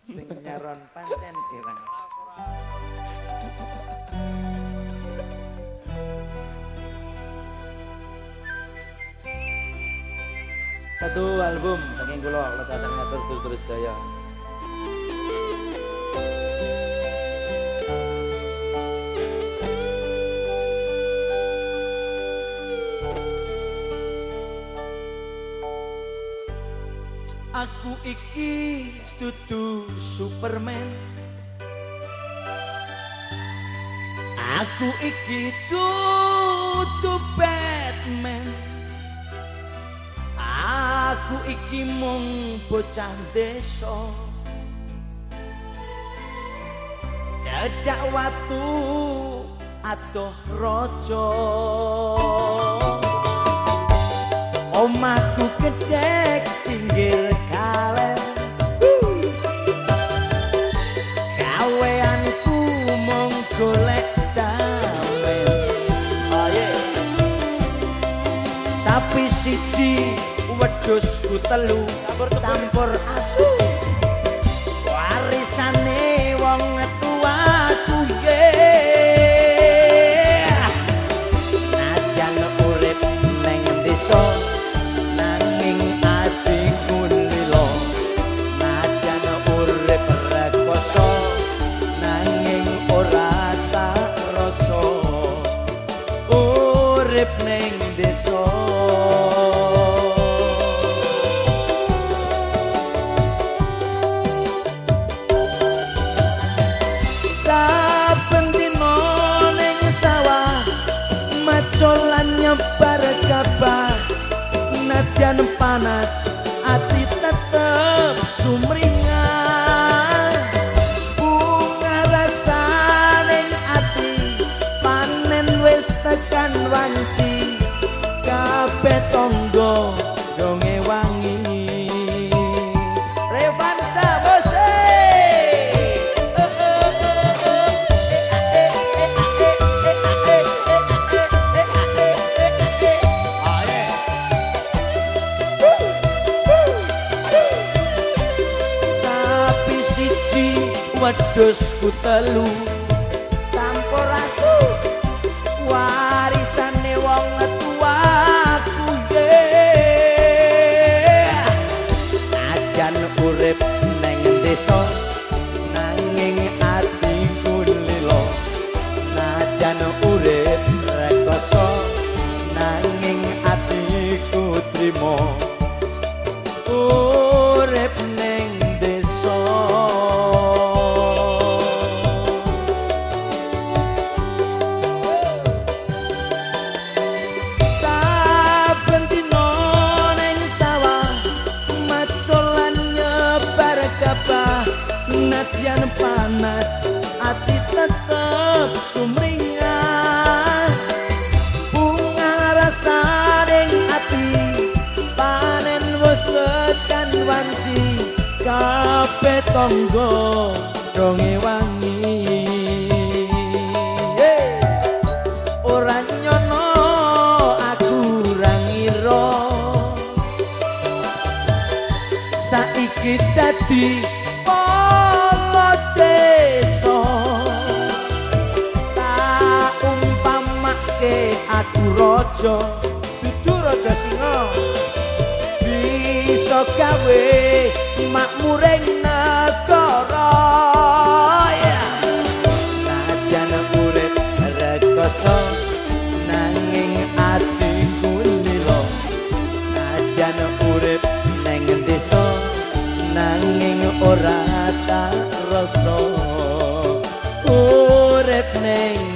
Sing nyaron pancen ireng. Satu album saking kula lecasan ngatur terus daya. Aku iki dudu Superman. Aku iki dudu Batman. Aku iki mung bocah desa. Jajak watu adoh raja. Omahku gedhe pinggir kalen. Gaweanku mung golek damen. Oh yeah. Sapi siji wedhusku telu campur asu. Warisane wong tuaku yeah. Najan urip neng desa nanging atiku lilo. Najan urip rekoso nanging ora tak rasa. Urip neng desa colan nyebar kabah nadyan panas ati tetep sumringah. Bunga rasaning ati panen wis tekan wanci. Kabeh tangga donge wangi. Revansa bose wedhusku telu campur asu. Warisane wong tuaku yeah. Najan urip neng desa nanging atiku lilo. Najan urip rekoso nanging atiku trimo. Urip neng desa nadyan panas ati tetep sumringah. Bunga rasaning ati panen wis tekan wanci. Kabeh tangga donge wangi. Ora nyono aku ora ngira saiki dadi aku raja dudu raja singa bisa gawe makmuring negara nadyan urip rekoso nanging atiku lilo. Nadyan urip neng desa nanging ora tak rasa. Urip neng